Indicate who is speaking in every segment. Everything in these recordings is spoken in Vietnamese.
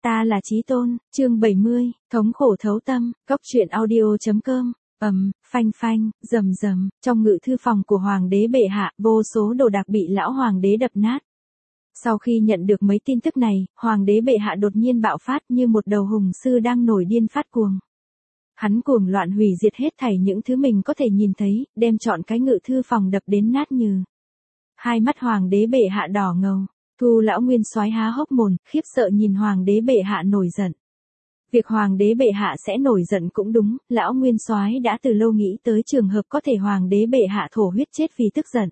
Speaker 1: Ta là Chí Tôn, chương 70, thống khổ thấu tâm, góc truyện audio.com. Phanh phanh, rầm rầm, trong ngự thư phòng của hoàng đế bệ hạ, vô số đồ đạc bị lão hoàng đế đập nát. Sau khi nhận được mấy tin tức này, hoàng đế bệ hạ đột nhiên bạo phát như một đầu hùng sư đang nổi điên phát cuồng. Hắn cuồng loạn hủy diệt hết thảy những thứ mình có thể nhìn thấy, đem trọn cái ngự thư phòng đập đến nát nhừ. Hai mắt hoàng đế bệ hạ đỏ ngầu. Thu lão nguyên soái há hốc mồm, khiếp sợ nhìn hoàng đế bệ hạ nổi giận. Việc hoàng đế bệ hạ sẽ nổi giận cũng đúng, lão nguyên soái đã từ lâu nghĩ tới trường hợp có thể hoàng đế bệ hạ thổ huyết chết vì tức giận.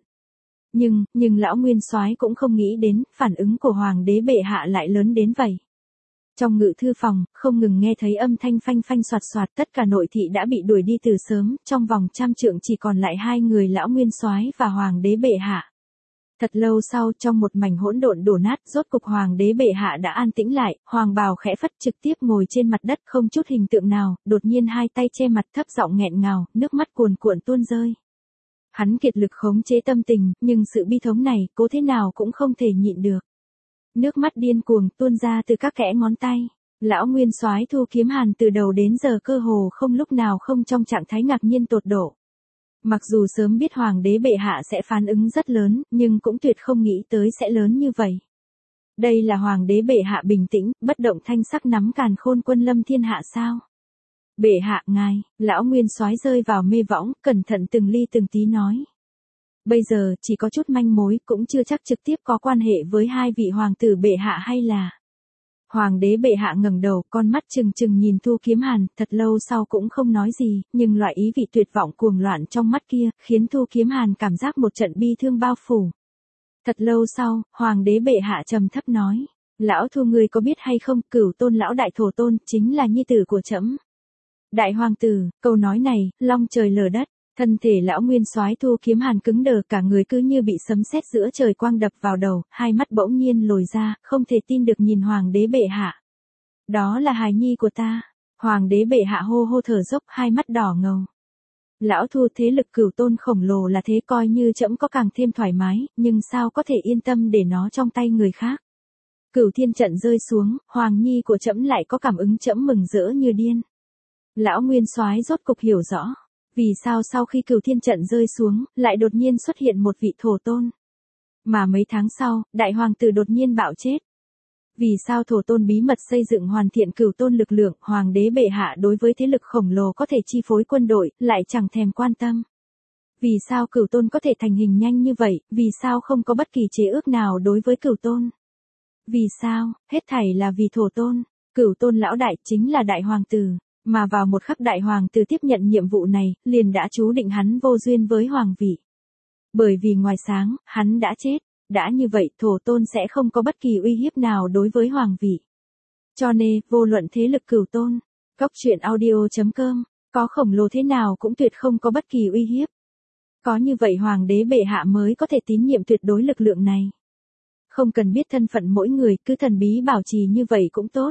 Speaker 1: Nhưng lão nguyên soái cũng không nghĩ đến, phản ứng của hoàng đế bệ hạ lại lớn đến vậy. Trong ngự thư phòng, không ngừng nghe thấy âm thanh phanh phanh soạt soạt, tất cả nội thị đã bị đuổi đi từ sớm, trong vòng 100 trượng chỉ còn lại hai người lão nguyên soái và hoàng đế bệ hạ. Thật lâu sau, trong một mảnh hỗn độn đổ nát, rốt cục hoàng đế bệ hạ đã an tĩnh lại, hoàng bào khẽ phất trực tiếp ngồi trên mặt đất không chút hình tượng nào, đột nhiên hai tay che mặt thấp giọng nghẹn ngào, nước mắt cuồn cuộn tuôn rơi. Hắn kiệt lực khống chế tâm tình, nhưng sự bi thống này, cố thế nào cũng không thể nhịn được. Nước mắt điên cuồng tuôn ra từ các kẽ ngón tay. Lão nguyên soái Thu Kiếm Hàn từ đầu đến giờ cơ hồ không lúc nào không trong trạng thái ngạc nhiên tột độ. Mặc dù sớm biết hoàng đế bệ hạ sẽ phản ứng rất lớn, nhưng cũng tuyệt không nghĩ tới sẽ lớn như vậy. Đây là hoàng đế bệ hạ bình tĩnh, bất động thanh sắc nắm càn khôn quân lâm thiên hạ sao? Bệ hạ ngài, lão nguyên soái rơi vào mê võng, cẩn thận từng ly từng tí nói. Bây giờ chỉ có chút manh mối, cũng chưa chắc trực tiếp có quan hệ với hai vị hoàng tử bệ hạ hay là. Hoàng đế bệ hạ ngẩng đầu, con mắt trừng trừng nhìn Thu Kiếm Hàn, thật lâu sau cũng không nói gì, nhưng loại ý vị tuyệt vọng cuồng loạn trong mắt kia, khiến Thu Kiếm Hàn cảm giác một trận bi thương bao phủ. Thật lâu sau, hoàng đế bệ hạ trầm thấp nói, lão Thu ngươi có biết hay không, Cửu Tôn lão đại thổ tôn, chính là nhi tử của trẫm. Đại hoàng tử, câu nói này, long trời lở đất. Thân thể lão nguyên soái Thu Kiếm Hàn cứng đờ, cả người cứ như bị sấm sét giữa trời quang đập vào đầu, hai mắt bỗng nhiên lồi ra, không thể tin được nhìn hoàng đế bệ hạ. Đó là hài nhi của ta. Hoàng đế bệ hạ hô hô thở dốc, hai mắt đỏ ngầu. Lão Thu, thế lực Cửu Tôn khổng lồ là thế, coi như trẫm có càng thêm thoải mái, nhưng sao có thể yên tâm để nó trong tay người khác. Cửu thiên trận rơi xuống, hoàng nhi của trẫm lại có cảm ứng, trẫm mừng rỡ như điên. Lão nguyên soái rốt cục hiểu rõ. Vì sao sau khi Cửu thiên trận rơi xuống, lại đột nhiên xuất hiện một vị thổ tôn? Mà mấy tháng sau, đại hoàng tử đột nhiên bạo chết. Vì sao thổ tôn bí mật xây dựng hoàn thiện Cửu tôn lực lượng, hoàng đế bệ hạ đối với thế lực khổng lồ có thể chi phối quân đội, lại chẳng thèm quan tâm? Vì sao Cửu tôn có thể thành hình nhanh như vậy, vì sao không có bất kỳ chế ước nào đối với Cửu tôn? Vì sao, hết thảy là vì thổ tôn, Cửu tôn lão đại chính là đại hoàng tử. Mà vào một khắc đại hoàng tử tiếp nhận nhiệm vụ này, liền đã chú định hắn vô duyên với hoàng vị. Bởi vì ngoài sáng, hắn đã chết, đã như vậy thổ tôn sẽ không có bất kỳ uy hiếp nào đối với hoàng vị. Cho nên, vô luận thế lực Cửu tôn, góc truyện audio.com, có khổng lồ thế nào cũng tuyệt không có bất kỳ uy hiếp. Có như vậy hoàng đế bệ hạ mới có thể tín nhiệm tuyệt đối lực lượng này. Không cần biết thân phận mỗi người, cứ thần bí bảo trì như vậy cũng tốt.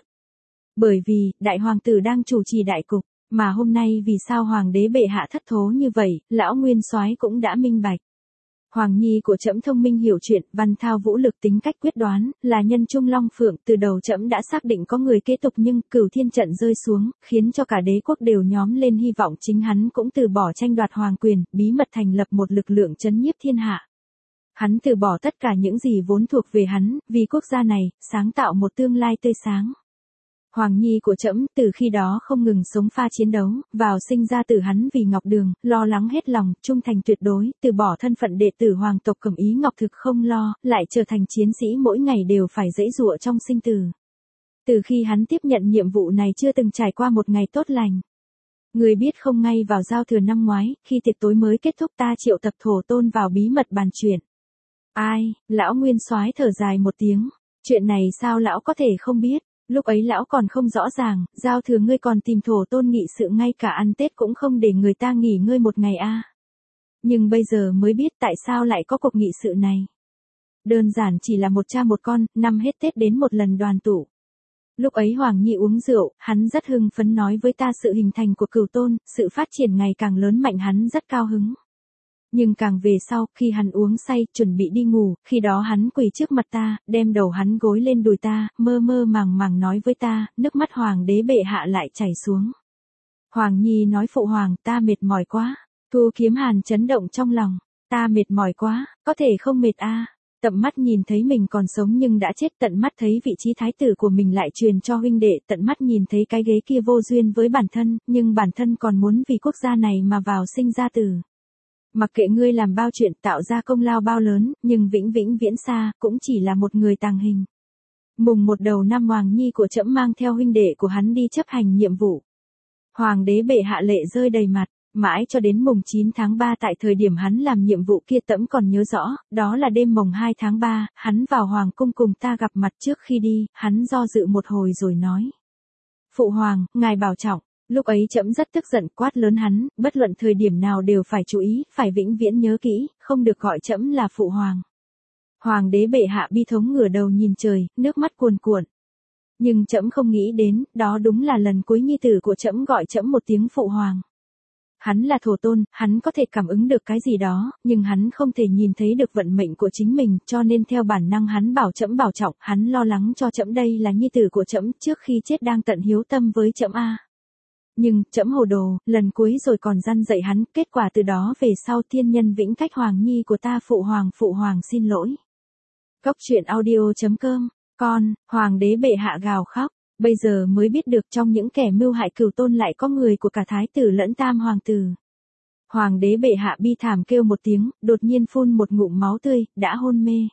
Speaker 1: Bởi vì, đại hoàng tử đang chủ trì đại cục, mà hôm nay vì sao hoàng đế bệ hạ thất thố như vậy, lão nguyên soái cũng đã minh bạch. Hoàng nhi của trẫm thông minh hiểu chuyện, văn thao vũ lực, tính cách quyết đoán, là nhân trung long phượng, từ đầu trẫm đã xác định có người kế tục, nhưng Cửu thiên trận rơi xuống, khiến cho cả đế quốc đều nhóm lên hy vọng chính hắn cũng từ bỏ tranh đoạt hoàng quyền, bí mật thành lập một lực lượng trấn nhiếp thiên hạ. Hắn từ bỏ tất cả những gì vốn thuộc về hắn, vì quốc gia này, sáng tạo một tương lai tươi sáng. Hoàng nhi của trẫm từ khi đó không ngừng sống pha chiến đấu, vào sinh ra tử hắn vì Ngọc Đường, lo lắng hết lòng, trung thành tuyệt đối, từ bỏ thân phận đệ tử hoàng tộc Cẩm Ý Ngọc thực không lo, lại trở thành chiến sĩ mỗi ngày đều phải giãy giụa trong sinh tử. Từ khi hắn tiếp nhận nhiệm vụ này chưa từng trải qua một ngày tốt lành. Người biết không, ngay vào giao thừa năm ngoái, khi tiệc tối mới kết thúc ta triệu tập thổ tôn vào bí mật bàn chuyện. Ai, lão nguyên soái thở dài một tiếng, chuyện này sao lão có thể không biết? Lúc ấy lão còn không rõ ràng, giao thừa ngươi còn tìm thổ tôn nghị sự, ngay cả ăn Tết cũng không để người ta nghỉ ngơi một ngày a. Nhưng bây giờ mới biết tại sao lại có cuộc nghị sự này. Đơn giản chỉ là một cha một con, năm hết Tết đến một lần đoàn tụ. Lúc ấy Hoàng Nhi uống rượu, hắn rất hưng phấn nói với ta sự hình thành của Cửu tôn, sự phát triển ngày càng lớn mạnh, hắn rất cao hứng. Nhưng càng về sau, khi hắn uống say, chuẩn bị đi ngủ, khi đó hắn quỳ trước mặt ta, đem đầu hắn gối lên đùi ta, mơ mơ màng màng nói với ta, nước mắt hoàng đế bệ hạ lại chảy xuống. Hoàng Nhi nói phụ hoàng, ta mệt mỏi quá. Thu Kiếm Hàn chấn động trong lòng, ta mệt mỏi quá, có thể không mệt a? Tận mắt nhìn thấy mình còn sống nhưng đã chết, tận mắt thấy vị trí thái tử của mình lại truyền cho huynh đệ, tận mắt nhìn thấy cái ghế kia vô duyên với bản thân, nhưng bản thân còn muốn vì quốc gia này mà vào sinh ra tử. Mặc kệ ngươi làm bao chuyện, tạo ra công lao bao lớn, nhưng vĩnh vĩnh viễn xa, cũng chỉ là một người tàng hình. Mùng 1 đầu năm Hoàng Nhi của trẫm mang theo huynh đệ của hắn đi chấp hành nhiệm vụ. Hoàng đế bệ hạ lệ rơi đầy mặt, mãi cho đến mùng 9 tháng 3 tại thời điểm hắn làm nhiệm vụ kia trẫm còn nhớ rõ, đó là đêm mùng 2 tháng 3, hắn vào hoàng cung cùng ta gặp mặt. Trước khi đi, hắn do dự một hồi rồi nói. Phụ hoàng, ngài bảo trọng. Lúc ấy trẫm rất tức giận, quát lớn hắn, bất luận thời điểm nào đều phải chú ý, phải vĩnh viễn nhớ kỹ, không được gọi trẫm là phụ hoàng. Hoàng đế bệ hạ bi thống ngửa đầu nhìn trời, nước mắt cuồn cuộn. Nhưng trẫm không nghĩ đến, đó đúng là lần cuối nhi tử của trẫm gọi trẫm một tiếng phụ hoàng. Hắn là thổ tôn, hắn có thể cảm ứng được cái gì đó, nhưng hắn không thể nhìn thấy được vận mệnh của chính mình, cho nên theo bản năng hắn bảo trẫm bảo trọng, hắn lo lắng cho trẫm, đây là nhi tử của trẫm, trước khi chết đang tận hiếu tâm với trẫm a. Nhưng trẫm hồ đồ, lần cuối rồi còn răn dạy hắn, kết quả từ đó về sau thiên nhân vĩnh cách hoàng nhi của ta, phụ hoàng xin lỗi. Cốc truyện audio.com, con, hoàng đế bệ hạ gào khóc, bây giờ mới biết được trong những kẻ mưu hại cửu tôn lại có người của cả thái tử lẫn tam hoàng tử. Hoàng đế bệ hạ bi thảm kêu một tiếng, đột nhiên phun một ngụm máu tươi, đã hôn mê.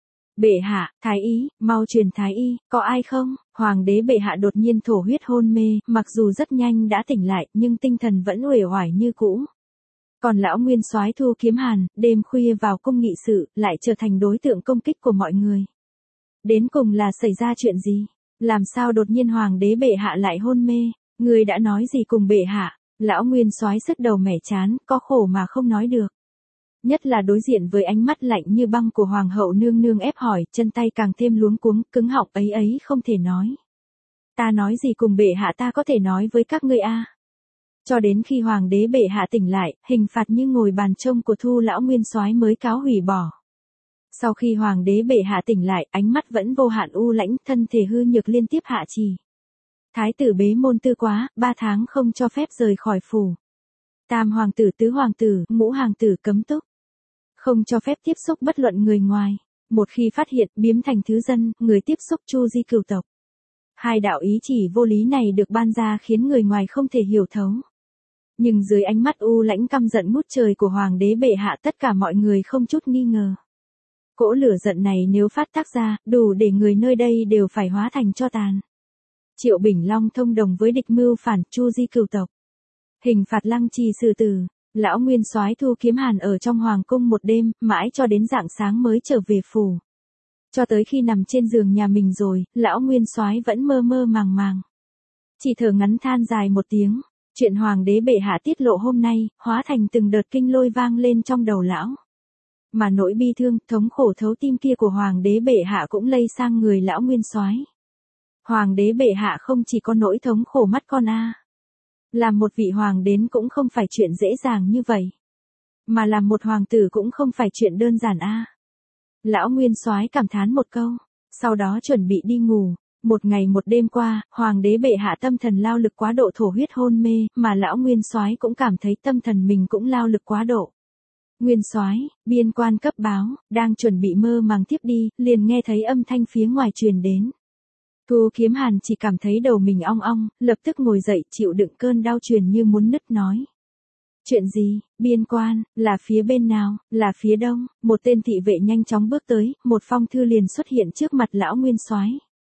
Speaker 1: Bệ hạ, thái y, mau truyền thái y, có ai không? Hoàng đế bệ hạ đột nhiên thổ huyết hôn mê, mặc dù rất nhanh đã tỉnh lại, nhưng tinh thần vẫn uể oải như cũ. Còn lão nguyên soái Thu Kiếm Hàn, đêm khuya vào cung nghị sự, lại trở thành đối tượng công kích của mọi người. Đến cùng là xảy ra chuyện gì? Làm sao đột nhiên hoàng đế bệ hạ lại hôn mê? Người đã nói gì cùng bệ hạ? Lão nguyên soái sứt đầu mẻ chán, có khổ mà không nói được. Nhất là đối diện với ánh mắt lạnh như băng của hoàng hậu nương nương ép hỏi, chân tay càng thêm luống cuống, cứng họng ấy không thể nói. Ta nói gì cùng bệ hạ, ta có thể nói với các ngươi a? Cho đến khi hoàng đế bệ hạ tỉnh lại, hình phạt như ngồi bàn trông của Thu lão nguyên soái mới cáo hủy bỏ. Sau khi hoàng đế bệ hạ tỉnh lại, ánh mắt vẫn vô hạn u lãnh, thân thể hư nhược liên tiếp hạ trì. Thái tử bế môn tư quá, 3 tháng không cho phép rời khỏi phủ. Tam hoàng tử, tứ hoàng tử, ngũ hoàng tử cấm túc. Không cho phép tiếp xúc bất luận người ngoài. Một khi phát hiện, biếm thành thứ dân, người tiếp xúc chu di cửu tộc. Hai đạo ý chỉ vô lý này được ban ra khiến người ngoài không thể hiểu thấu. Nhưng dưới ánh mắt u lãnh căm giận ngút trời của hoàng đế bệ hạ, tất cả mọi người không chút nghi ngờ. Cỗ lửa giận này nếu phát tác ra, đủ để người nơi đây đều phải hóa thành tro tàn. Triệu Bình Long thông đồng với địch mưu phản chu di cửu tộc. Hình phạt lăng trì xử tử. Lão nguyên soái Thu Kiếm Hàn ở trong hoàng cung một đêm, mãi cho đến rạng sáng mới trở về phủ. Cho tới khi nằm trên giường nhà mình rồi, lão nguyên soái vẫn mơ mơ màng màng. Chỉ thở ngắn than dài một tiếng, chuyện hoàng đế bệ hạ tiết lộ hôm nay, hóa thành từng đợt kinh lôi vang lên trong đầu lão. Mà nỗi bi thương, thống khổ thấu tim kia của hoàng đế bệ hạ cũng lây sang người lão nguyên soái. Hoàng đế bệ hạ không chỉ có nỗi thống khổ mắt con a. Làm một vị hoàng đến cũng không phải chuyện dễ dàng như vậy. Mà làm một hoàng tử cũng không phải chuyện đơn giản a. Lão nguyên soái cảm thán một câu, sau đó chuẩn bị đi ngủ. Một ngày một đêm qua, hoàng đế bệ hạ tâm thần lao lực quá độ thổ huyết hôn mê, mà lão nguyên soái cũng cảm thấy tâm thần mình cũng lao lực quá độ. Nguyên soái, biên quan cấp báo, đang chuẩn bị mơ màng tiếp đi, liền nghe thấy âm thanh phía ngoài truyền đến. Thu Kiếm Hàn chỉ cảm thấy đầu mình ong ong, lập tức ngồi dậy chịu đựng cơn đau truyền như muốn nứt nói. Chuyện gì, biên quan, là phía bên nào, là phía đông, một tên thị vệ nhanh chóng bước tới, một phong thư liền xuất hiện trước mặt lão nguyên soái.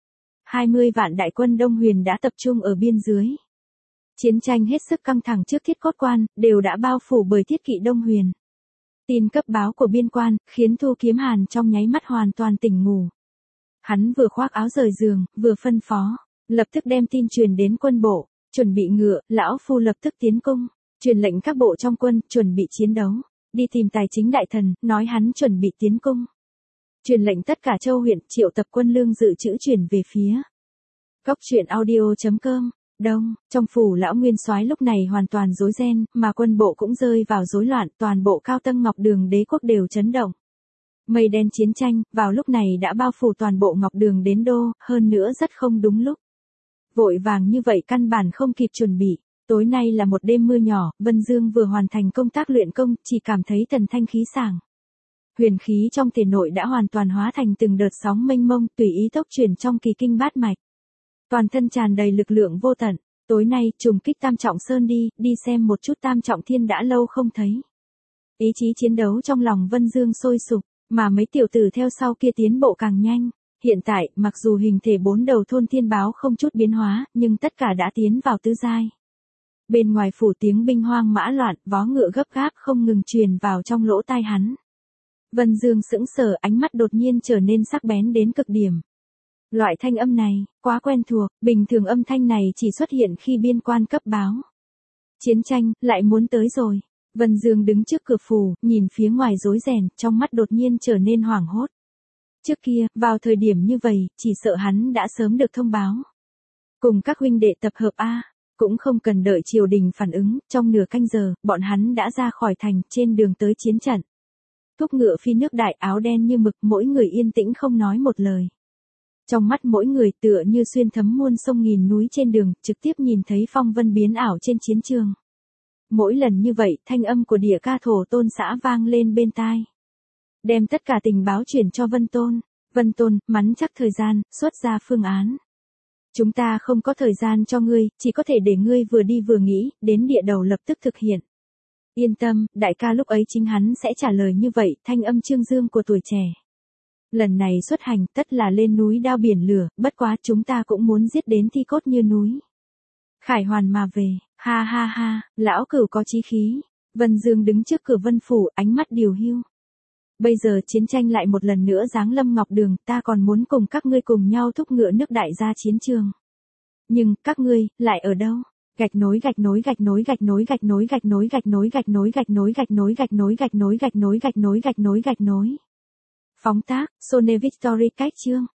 Speaker 1: 20 vạn đại quân Đông Huyền đã tập trung ở biên dưới. Chiến tranh hết sức căng thẳng trước Thiết Cốt Quan, đều đã bao phủ bởi thiết kỵ Đông Huyền. Tin cấp báo của biên quan, khiến Thu Kiếm Hàn trong nháy mắt hoàn toàn tỉnh ngủ. Hắn vừa khoác áo rời giường, vừa phân phó, lập tức đem tin truyền đến quân bộ, chuẩn bị ngựa, lão phu lập tức tiến cung, truyền lệnh các bộ trong quân, chuẩn bị chiến đấu, đi tìm tài chính đại thần, nói hắn chuẩn bị tiến cung. Truyền lệnh tất cả châu huyện, triệu tập quân lương dự trữ chuyển về phía. Cốc truyện audio.com Đông, trong phủ lão nguyên soái lúc này hoàn toàn rối ren, mà quân bộ cũng rơi vào rối loạn, toàn bộ Cao Tân Ngọc Đường đế quốc đều chấn động. Mây đen chiến tranh, vào lúc này đã bao phủ toàn bộ Ngọc Đường đến đô, hơn nữa rất không đúng lúc. Vội vàng như vậy căn bản không kịp chuẩn bị. Tối nay là một đêm mưa nhỏ, Vân Dương vừa hoàn thành công tác luyện công, chỉ cảm thấy thần thanh khí sảng. Huyền khí trong thể nội đã hoàn toàn hóa thành từng đợt sóng mênh mông, tùy ý tốc chuyển trong kỳ kinh bát mạch. Toàn thân tràn đầy lực lượng vô tận. Tối nay, trùng kích Tam Trọng Sơn đi xem một chút Tam Trọng Thiên đã lâu không thấy. Ý chí chiến đấu trong lòng Vân Dương sôi sục, mà mấy tiểu tử theo sau kia tiến bộ càng nhanh. Hiện tại, mặc dù hình thể 4 đầu thôn thiên báo không chút biến hóa, nhưng tất cả đã tiến vào tứ giai. Bên ngoài phủ tiếng binh hoang mã loạn, vó ngựa gấp gáp không ngừng truyền vào trong lỗ tai hắn. Vân Dương sững sờ, ánh mắt đột nhiên trở nên sắc bén đến cực điểm. Loại thanh âm này, quá quen thuộc, bình thường âm thanh này chỉ xuất hiện khi biên quan cấp báo. Chiến tranh, lại muốn tới rồi. Vân Dương đứng trước cửa phủ, nhìn phía ngoài rối ren, trong mắt đột nhiên trở nên hoảng hốt. Trước kia, vào thời điểm như vậy, chỉ sợ hắn đã sớm được thông báo. Cùng các huynh đệ tập hợp A, cũng không cần đợi triều đình phản ứng, trong nửa canh giờ, bọn hắn đã ra khỏi thành, trên đường tới chiến trận. Thúc ngựa phi nước đại, áo đen như mực, mỗi người yên tĩnh không nói một lời. Trong mắt mỗi người tựa như xuyên thấm muôn sông nghìn núi trên đường, trực tiếp nhìn thấy phong vân biến ảo trên chiến trường. Mỗi lần như vậy, thanh âm của Địa Ca Thổ Tôn xã vang lên bên tai. Đem tất cả tình báo chuyển cho Vân Tôn. Vân Tôn, mắn chắc thời gian, xuất ra phương án. Chúng ta không có thời gian cho ngươi, chỉ có thể để ngươi vừa đi vừa nghĩ, đến địa đầu lập tức thực hiện. Yên tâm, đại ca lúc ấy chính hắn sẽ trả lời như vậy, thanh âm trương dương của tuổi trẻ. Lần này xuất hành, tất là lên núi đao biển lửa, bất quá chúng ta cũng muốn giết đến thi cốt như núi. Khải hoàn mà về, ha ha ha, lão cửu có chí khí. Vân Dương đứng trước cửa Vân Phủ, ánh mắt điều hiu. Bây giờ chiến tranh lại một lần nữa giáng lâm Ngọc Đường, ta còn muốn cùng các ngươi cùng nhau thúc ngựa nước đại ra chiến trường. Nhưng, các ngươi, lại ở đâu? Gạch nối gạch nối gạch nối gạch nối gạch nối gạch nối gạch nối gạch nối gạch nối gạch nối gạch nối gạch nối gạch nối gạch nối gạch nối gạch nối. Phóng tác, Sone Victory cách chương.